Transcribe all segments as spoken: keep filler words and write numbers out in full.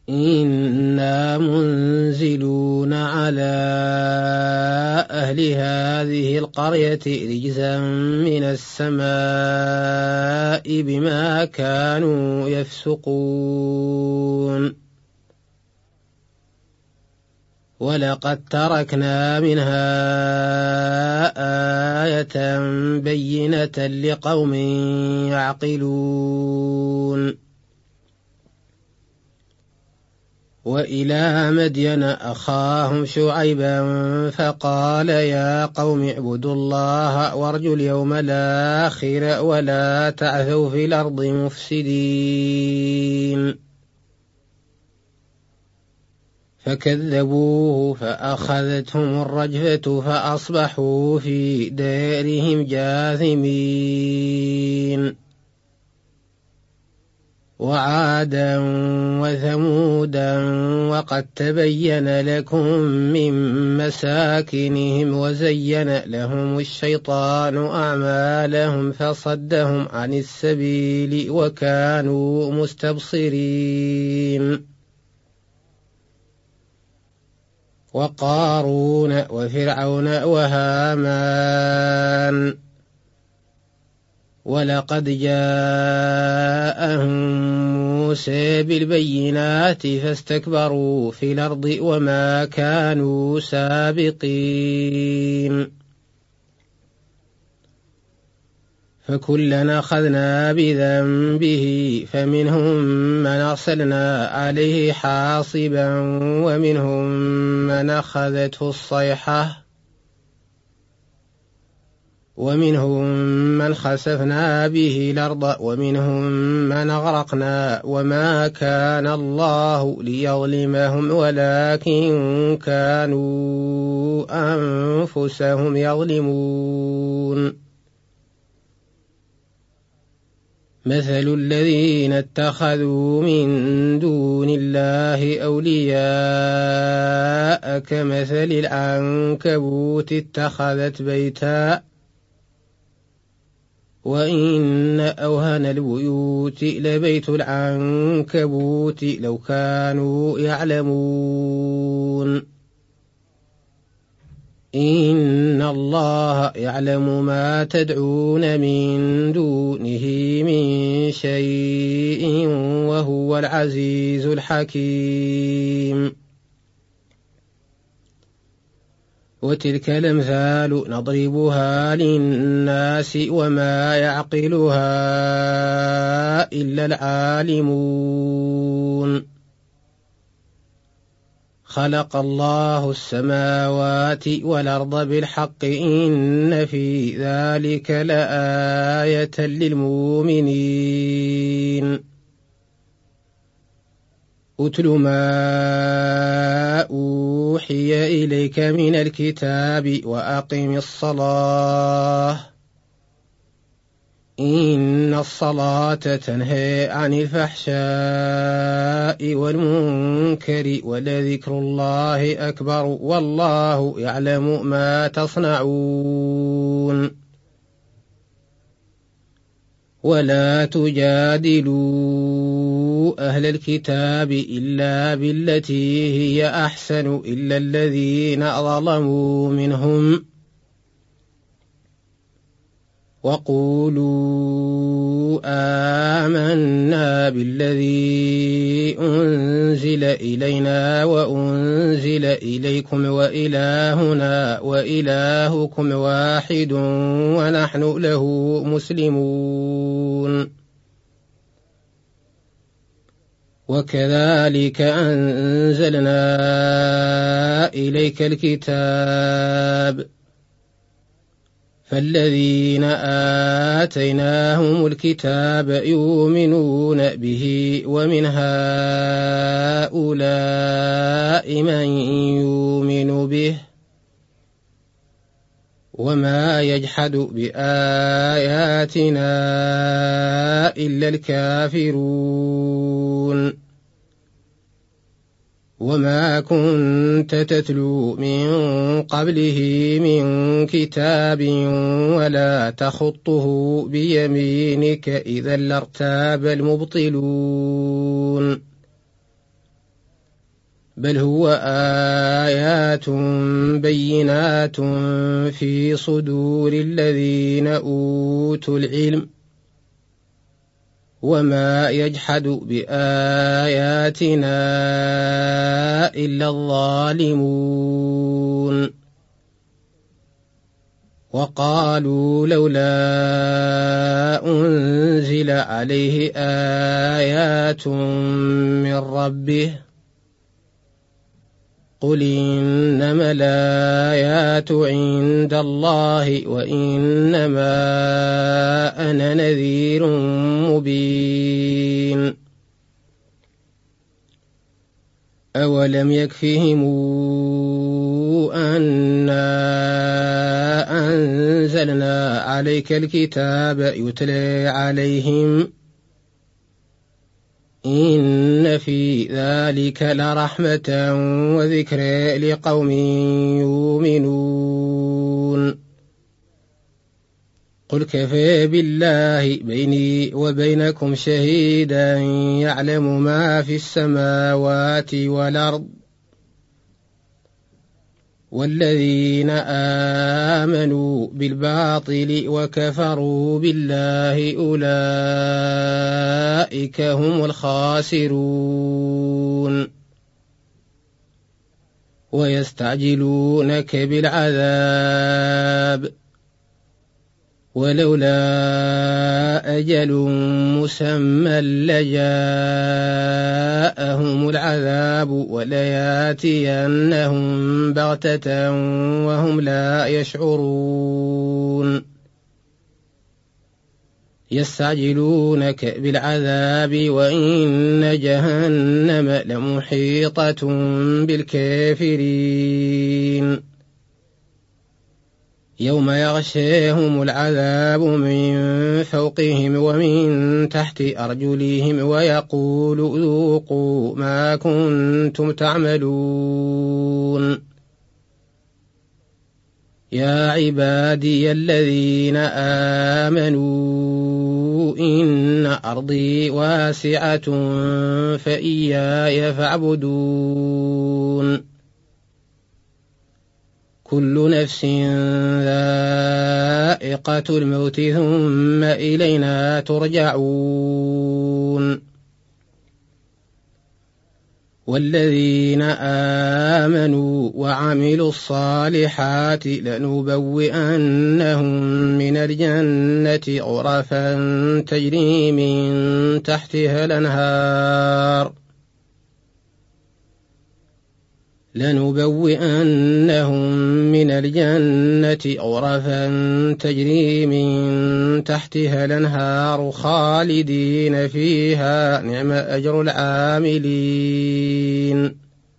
إنا منزلون على أهل هذه القرية رجزا من السماء بما كانوا يفسقون ولقد تركنا منها آية بينة لقوم يعقلون وإلى مدين أخاهم شعيبا فقال يا قوم اعبدوا الله وارجوا اليوم الآخر ولا تعثوا في الأرض مفسدين فكذبوه فأخذتهم الرجفة فأصبحوا في دارهم جاثمين وعادا وثمودا وقد تبين لكم من مساكنهم وزين لهم الشيطان أعمالهم فصدهم عن السبيل وكانوا مستبصرين وقارون وفرعون وهامان ولقد جاءهم موسى بالبينات فاستكبروا في الأرض وما كانوا سابقين فكلنا أخذنا بذنبه فمنهم من أرسلنا عليه حاصبا ومنهم من أخذته الصيحة ومنهم من خسفنا به الأرض ومنهم من أغرقنا وما كان الله ليظلمهم ولكن كانوا أنفسهم يظلمون مثل الذين اتخذوا من دون الله أولياء كمثل العنكبوت اتخذت بيتا وإن أوهن البيوت لبيت العنكبوت لو كانوا يعلمون إن الله يعلم ما تدعون من دونه من شيء وهو العزيز الحكيم وتلك الأمثال نضربها للناس وما يعقلها إلا العالمون خلق الله السماوات والأرض بالحق إن في ذلك لآية للمؤمنين أتل ما أوحي إليك من الكتاب وأقم الصلاة إن الصلاة تنهي عن الفحشاء والمنكر ولذكر الله أكبر والله يعلم ما تصنعون ولا تجادلوا أهل الكتاب إلا بالتي هي أحسن إلا الذين ظلموا منهم وقولوا آمنا بالذي أنزل إلينا وأنزل إليكم وإلهنا وإلهكم واحد ونحن له مسلمون وكذلك أنزلنا إليك الكتاب فالذين آتيناهم الكتاب يؤمنون به ومن هؤلاء من يؤمن به وما يجحد بآياتنا إلا الكافرون وما كنت تتلو من قبله من كتاب ولا تخطه بيمينك إذا لارتاب المبطلون بل هو آيات بينات في صدور الذين أوتوا العلم وما يجحد بآياتنا إلا الظالمون وقالوا لولا أنزل عليه آيات من ربه قل إنما الآيات عند الله وإنما أنا نذير مبين أولم يكفهم أنا أنزلنا عليك الكتاب يتلى عليهم إن في ذلك لرحمة وذكرى لقوم يؤمنون قل كفى بالله بيني وبينكم شهيدا يعلم ما في السماوات والأرض والذين آمنوا بالباطل وكفروا بالله أولئك هم الخاسرون ويستعجلونك بالعذاب ولولا أجل مسمى لجاءهم العذاب ولياتينهم بغتة وهم لا يشعرون يستعجلونك بالعذاب وإن جهنم لمحيطة بالكافرين يوم يغشاهم العذاب من فوقهم ومن تحت أرجلهم ويقول ذوقوا ما كنتم تعملون يا عبادي الذين آمنوا إن أرضي واسعة فإياي فاعبدون كل نفس ذائقة الموت ثم إلينا ترجعون والذين آمنوا وعملوا الصالحات لنبوئنهم من الجنة غرفا تجري من تحتها الأنهار لنبوئنهم من الجنة غرفا تجري من تحتها الأنهار خالدين فيها نعم أجر العاملين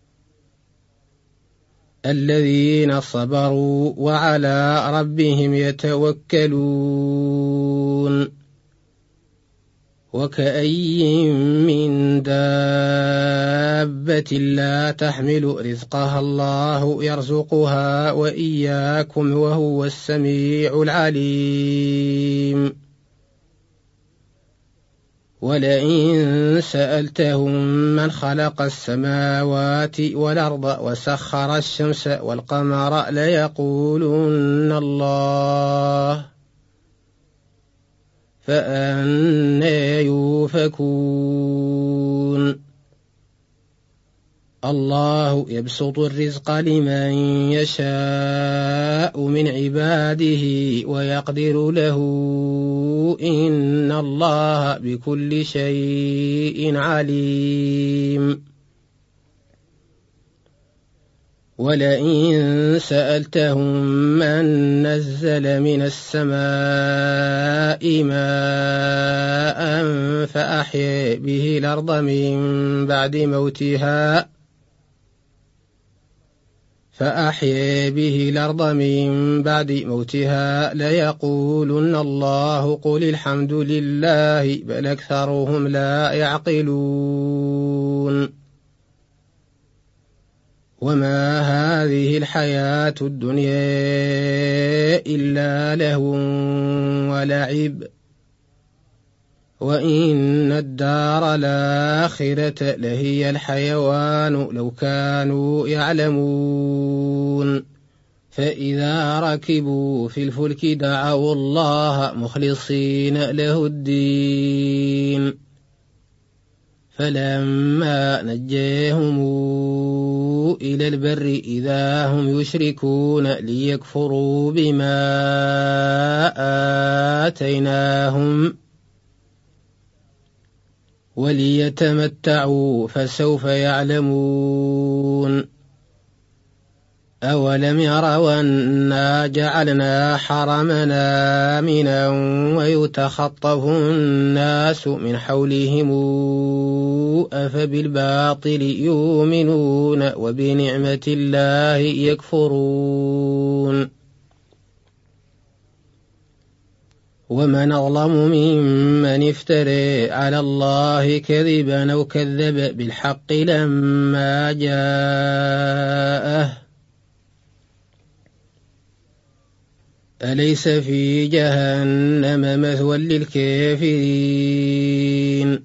الذين صبروا وعلى ربهم يتوكلون وكأي من دابة لا تحمل رزقها الله يرزقها وإياكم وهو السميع العليم ولئن سألتهم من خلق السماوات والأرض وسخر الشمس والقمر ليقولن الله فأنى يوفكون الله يبسط الرزق لمن يشاء من عباده ويقدر له إن الله بكل شيء عليم ولئن سألتهم من نزل من السماء ماء فأحيا به الأرض من بعد موتها فأحيا به الأرض من بعد موتها ليقولن الله قل الحمد لله بل أكثرهم لا يعقلون وما هذه الحياة الدنيا إلا لهو ولعب وإن الدار الآخرة لهي الحيوان لو كانوا يعلمون فإذا ركبوا في الفلك دعوا الله مخلصين له الدين فلما نجاهم إلى البر إذا هم يشركون ليكفروا بما آتيناهم وليتمتعوا فسوف يعلمون أولم يروا أنا جعلنا حرمنا آمنا ويتخطف الناس من حولهم أفبالباطل يؤمنون وبنعمة الله يكفرون ومن أظلم ممن افترى على الله كذبا أو كذب بالحق لما جاءه أليس في جهنم مثوى للكافرين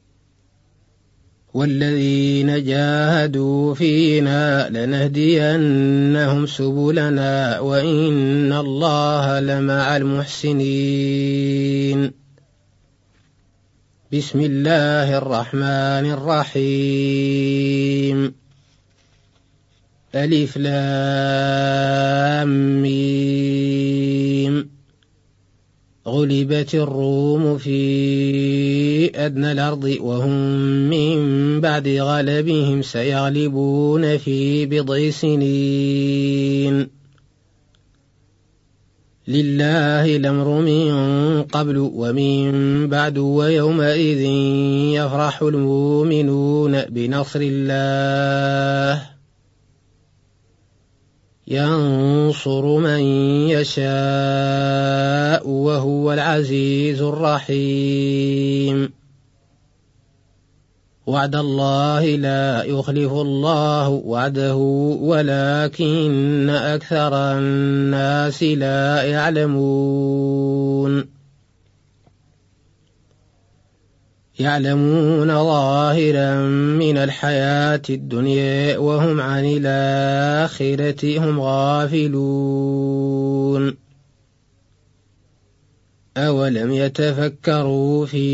والذين جاهدوا فينا لنهدينهم سبلنا وإن الله لمع المحسنين بسم الله الرحمن الرحيم ألف لام ميم غلبت الروم في أدنى الأرض وهم من بعد غلبهم سيغلبون في بضع سنين لله الأمر من قبل ومن بعد ويومئذ يفرح المؤمنون بنصر الله ينصر من يشاء وهو العزيز الرحيم وعد الله لا يخلف الله وعده ولكن أكثر الناس لا يعلمون يعلمون ظاهرا من الحياة الدنيا وهم عن الآخرة هم غافلون أولم يتفكروا في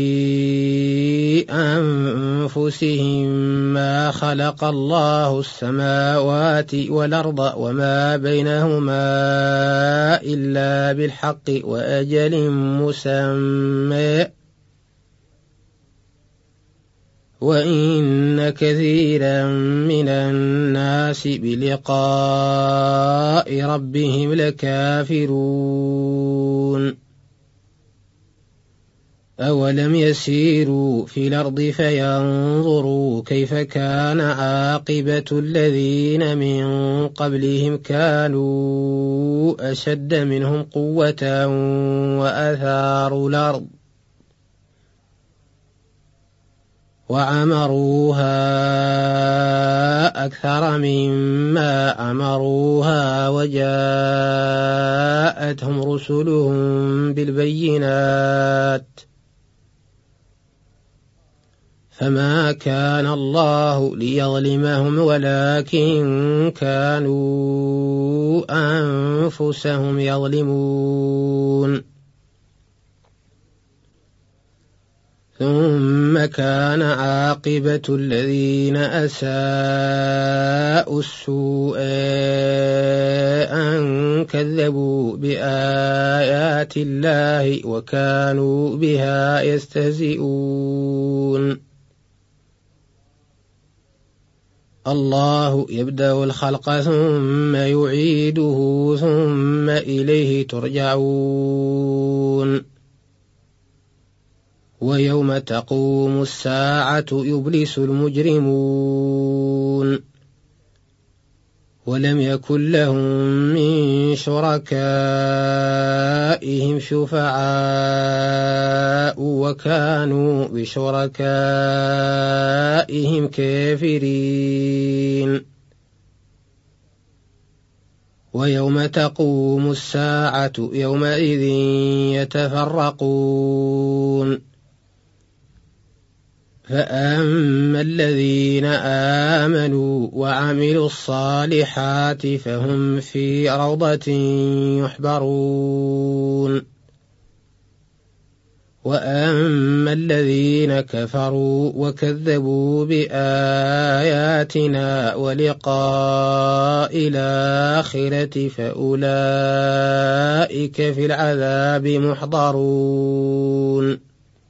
أنفسهم ما خلق الله السماوات والأرض وما بينهما إلا بالحق وأجل مسمى وإن كثيرا من الناس بلقاء ربهم لكافرون أولم يسيروا في الأرض فينظروا كيف كان عاقبة الذين من قبلهم كانوا أشد منهم قوة وأثاروا الأرض وعمروها أكثر مما عمروها وجاءتهم رسلهم بالبينات فما كان الله ليظلمهم ولكن كانوا أنفسهم يظلمون ثم كان عاقبة الذين أساءوا السوء أن كذبوا بآيات الله وكانوا بها يستهزئون الله يبدأ الخلق ثم يعيده ثم إليه ترجعون ويوم تقوم الساعة يبلس المجرمون ولم يكن لهم من شركائهم شفعاء وكانوا بشركائهم كافرين ويوم تقوم الساعة يومئذ يتفرقون فأما الذين آمنوا وعملوا الصالحات فهم في روضة يحبرون وأما الذين كفروا وكذبوا بآياتنا ولقاء الآخرة فأولئك في العذاب محضرون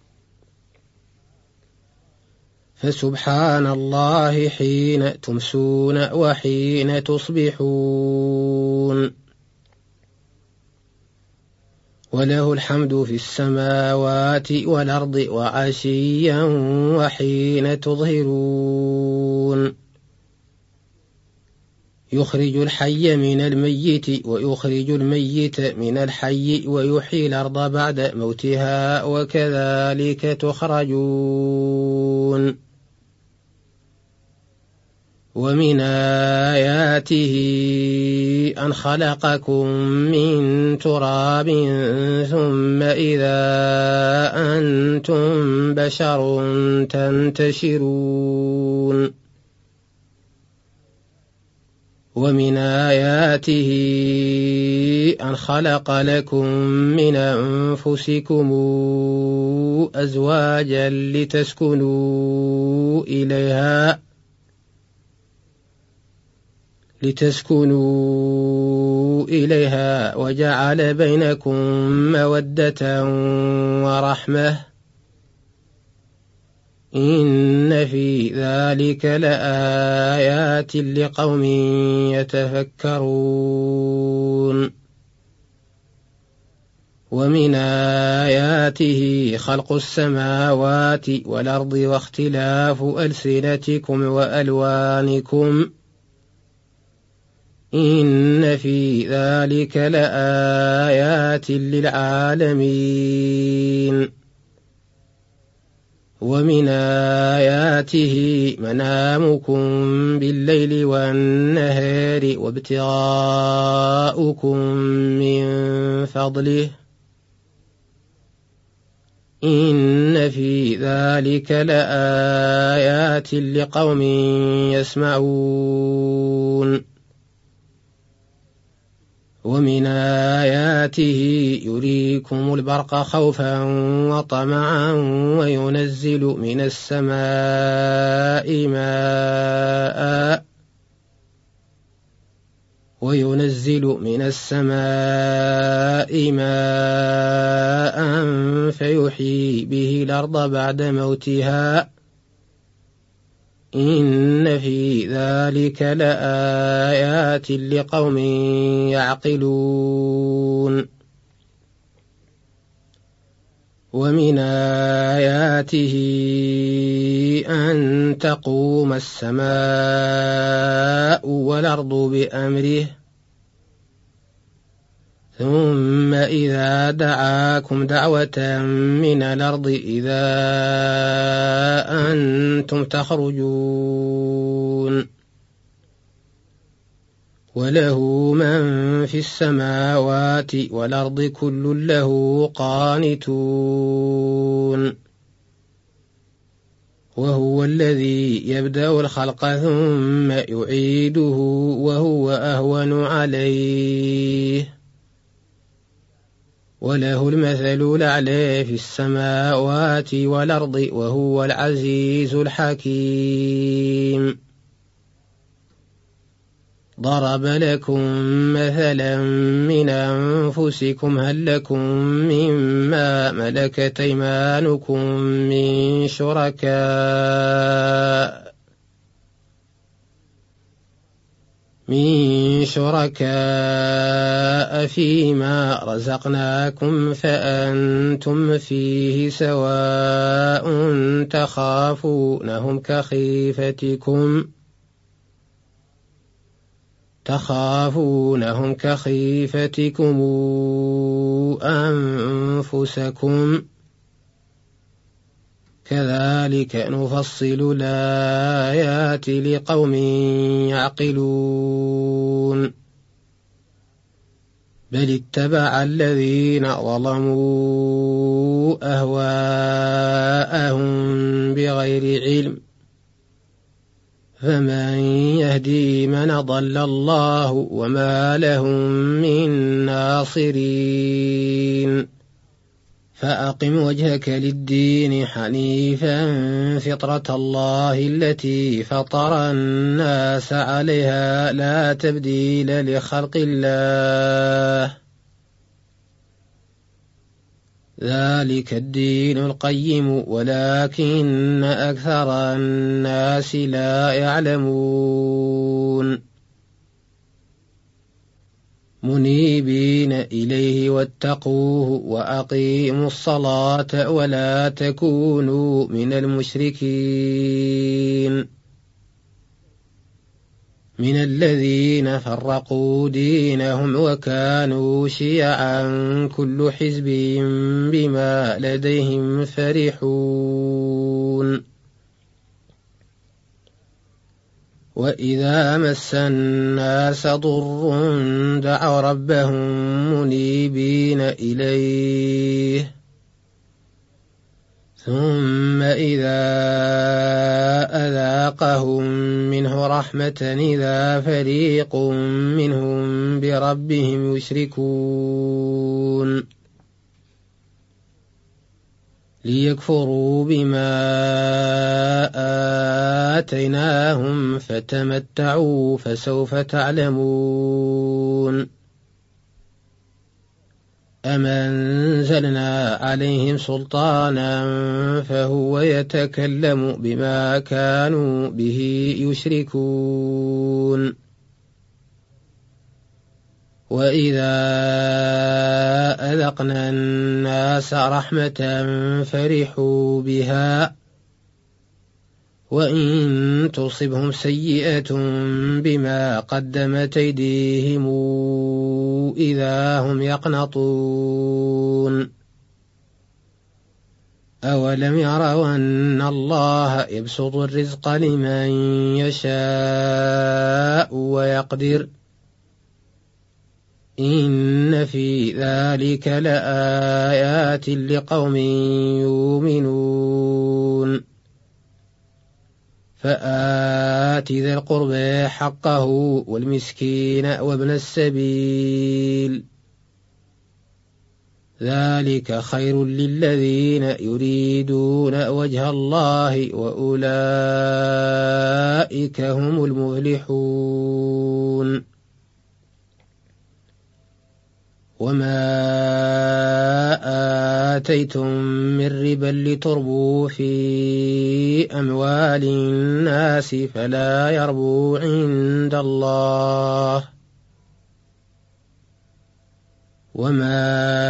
فسبحان الله حين تمسون وحين تصبحون وله الحمد في السماوات والأرض وعشيا وحين تظهرون يخرج الحي من الميت ويخرج الميت من الحي ويحيي الأرض بعد موتها وكذلك تخرجون ومن آياته أن خلقكم من تراب ثم إذا أنتم بشر تنتشرون ومن آياته أن خلق لكم من أنفسكم أزواجا لتسكنوا إليها لتسكنوا إليها وجعل بينكم مودة ورحمة إن في ذلك لآيات لقوم يتفكرون ومن آياته خلق السماوات والأرض واختلاف ألسنتكم وألوانكم إن في ذلك لآيات للعالمين ومن آياته منامكم بالليل والنهار وابتغاؤكم من فضله إن في ذلك لآيات لقوم يسمعون ومن آياته يريكم البرق خوفا وطمعا وينزل من السماء ماء وينزل من السماء ماء فيحيي به الأرض بعد موتها إن في ذلك لآيات لقوم يعقلون ومن آياته أن تقوم السماء والأرض بأمره ثم إذا دعاكم دعوة من الأرض إذا أنتم تخرجون وله من في السماوات والأرض كل له قانتون وهو الذي يبدأ الخلق ثم يعيده وهو أهون عليه وله المثل الأعلى في السماوات والأرض وهو العزيز الحكيم ضرب لكم مثلا من أنفسكم هل لكم مما ملكت أيمانكم من شركاء من شركاء فيما رزقناكم فأنتم فيه سواء تخافونهم كخيفتكم تخافونهم كخيفتكم أنفسكم كذلك نفصل الآيات لقوم يعقلون بل اتبع الذين ظلموا أهواءهم بغير علم فمن يهدي من ضل الله وما لهم من ناصرين فأقم وجهك للدين حنيفا فطرة الله التي فطر الناس عليها لا تبديل لخلق الله ذلك الدين القيم ولكن أكثر الناس لا يعلمون منيبين إليه واتقوه وأقيموا الصلاة ولا تكونوا من المشركين من الذين فرقوا دينهم وكانوا شيعا كل حزب بما لديهم فرحون وإذا مس الناس ضر دعوا ربهم منيبين إليه ثم إذا أذاقهم منه رحمة إذا فريق منهم بربهم يشركون ليكفروا بما آتيناهم فتمتعوا فسوف تعلمون أم أنزلنا عليهم سلطانا فهو يتكلم بما كانوا به يشركون وإذا أذقنا الناس رحمة فرحوا بها وإن تصبهم سيئة بما قدمت أيديهم إذا هم يقنطون أولم يروا أن الله يبسط الرزق لمن يشاء ويقدر إن في ذلك لآيات لقوم يؤمنون فآت ذا القربى حقه والمسكين وابن السبيل ذلك خير للذين يريدون وجه الله وأولئك هم المفلحون وما آتيتم من ربا لتربوا في أموال الناس فلا يربو عند الله وما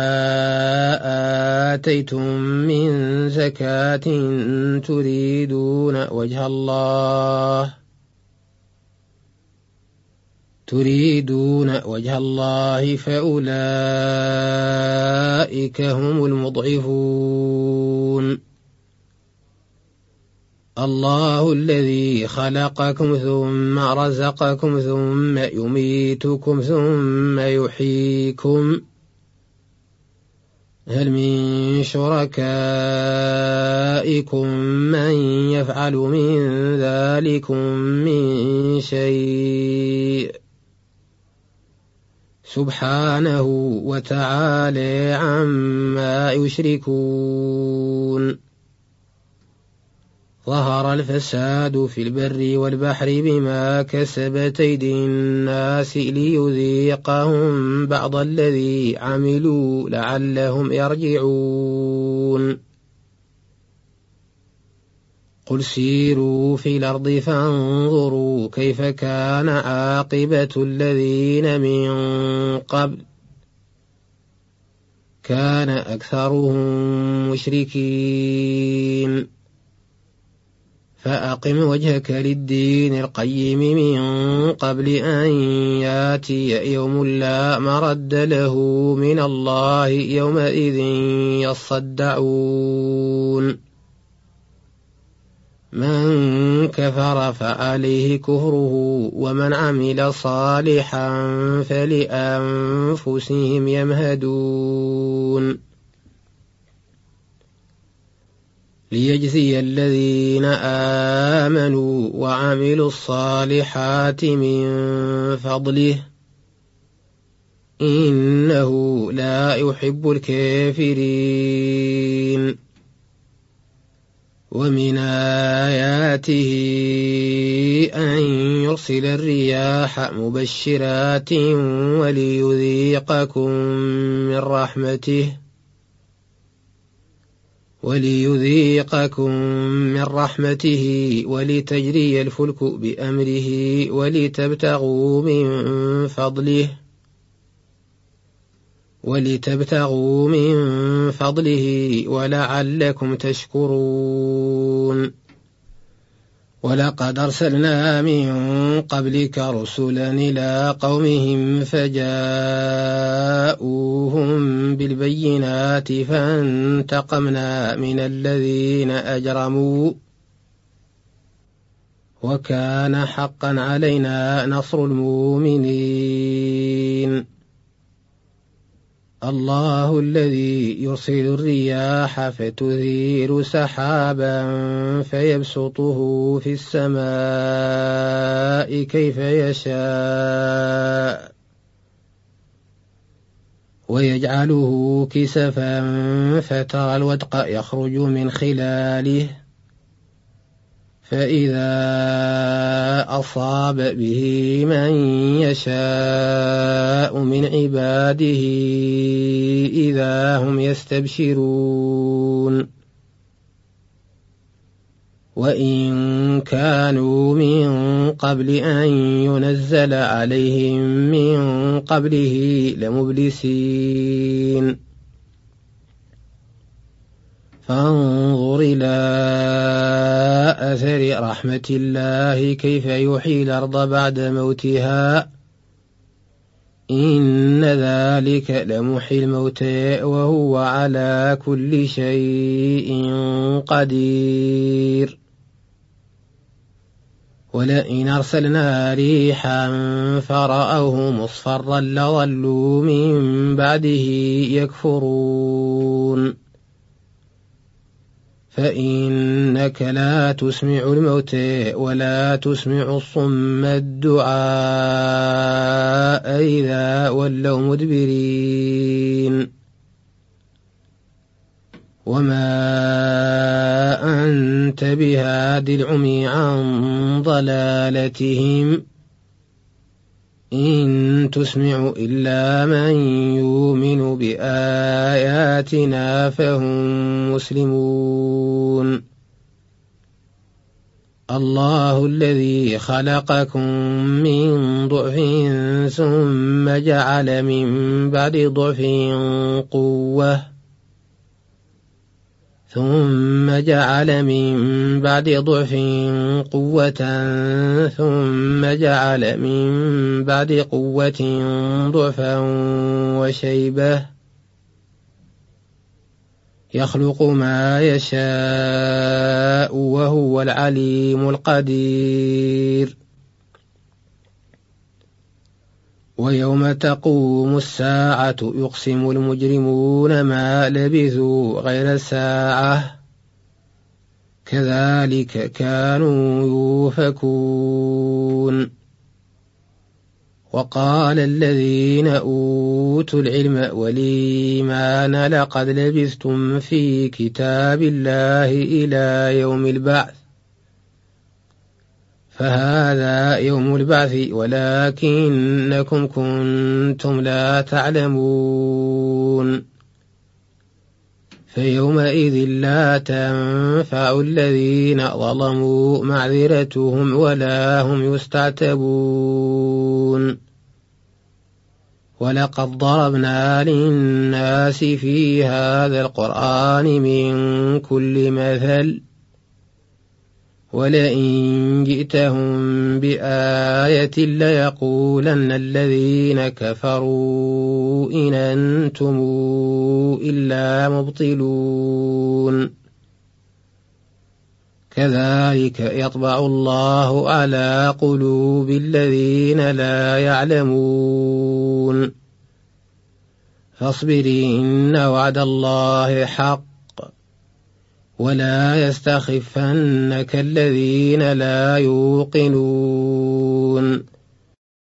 آتيتم من زكاة تريدون وجه الله تريدون وجه الله فأولئك هم المضعفون الله الذي خلقكم ثم رزقكم ثم يميتكم ثم يحييكم هل من شركائكم من يفعل من ذلكم من شيء سبحانه وتعالى عما يشركون ظهر الفساد في البر والبحر بما كسبت أيدي الناس ليذيقهم بعض الذي عملوا لعلهم يرجعون قل سيروا في الأرض فانظروا كيف كان عاقبة الذين من قبل كان أكثرهم مشركين فأقم وجهك للدين القيم من قبل أن ياتي يوم لا مرد له من الله يومئذ يصدعون من كفر فعليه كفره ومن عمل صالحا فلأنفسهم يمهدون ليجزي الذين آمنوا وعملوا الصالحات من فضله إنه لا يحب الكافرين ومن آياته أن يرسل الرياح مبشرات وليذيقكم من رحمته وليذيقكم من رحمته ولتجري الفلك بأمره ولتبتغوا من فضله ولتبتغوا من فضله ولعلكم تشكرون ولقد أرسلنا من قبلك رسلا إلى قومهم فجاءوهم بالبينات فانتقمنا من الذين أجرموا وكان حقا علينا نصر المؤمنين الله الذي يرسل الرياح فتثير سحابا فيبسطه في السماء كيف يشاء ويجعله كسفا فترى الودق يخرج من خلاله فإذا أصاب به من يشاء من عباده إذا هم يستبشرون وإن كانوا من قبل أن ينزل عليهم من قبله لمبلسين فانظر إلى أثر رحمة الله كيف يحيي الأرض بعد موتها إن ذلك لمحيي الموتى وهو على كل شيء قدير ولئن أرسلنا ريحا فرأوه مصفرا لظلوا من بعده يكفرون فإنك لا تسمع الموتى ولا تسمع الصم الدعاء إذا ولوا مدبرين وما أنت بهاد العمي عن ضلالتهم إن تسمع إلا من يؤمن بآياتنا فهم مسلمون الله الذي خلقكم من ضعف ثم جعل من بعد ضعف قوة ثم جعل من بعد ضعف قوة ثم جعل من بعد قوة ضعفا وشيبة يخلق ما يشاء وهو العليم القدير ويوم تقوم الساعة يقسم المجرمون ما لبثوا غير ساعة كذلك كانوا يؤفكون وقال الذين أوتوا العلم والإيمان لقد لبثتم في كتاب الله إلى يوم البعث فهذا يوم البعث ولكنكم كنتم لا تعلمون فيومئذ لا تنفع الذين ظلموا معذرتهم ولا هم يستعتبون ولقد ضربنا للناس في هذا القرآن من كل مثل ولئن جئتهم بآية ليقولن الذين كفروا إن أنتم إلا مبطلون كذلك يطبع الله على قلوب الذين لا يعلمون فاصبر إن وعد الله حق ولا يستخفنك الذين لا يوقنون